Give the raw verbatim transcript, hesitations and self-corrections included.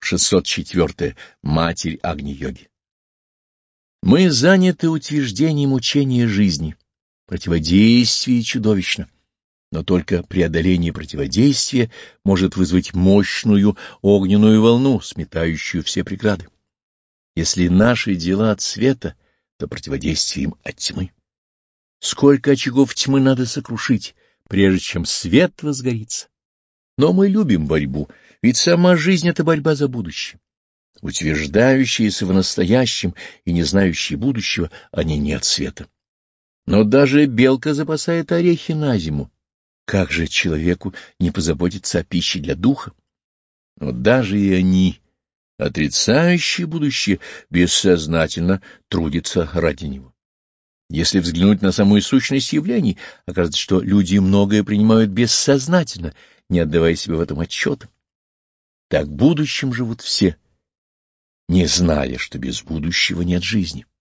шестьсот четыре. Матерь Агни-йоги. Мы заняты утверждением учения жизни. Противодействие чудовищно. Но только преодоление противодействия может вызвать мощную огненную волну, сметающую все преграды. Если наши дела от света, то противодействие им от тьмы. Сколько очагов тьмы надо сокрушить, прежде чем свет возгорится. Но мы любим борьбу, ведь сама жизнь — это борьба за будущее. Утверждающиеся в настоящем и не знающие будущего, они не от света. Но даже белка запасает орехи на зиму. Как же человеку не позаботиться о пище для духа? Но даже и они, отрицающие будущее, бессознательно трудятся ради него. Если взглянуть на самую сущность явлений, окажется, что люди многое принимают бессознательно, не отдавая себе в этом отчета. Так будущим живут все, не зная, что без будущего нет жизни.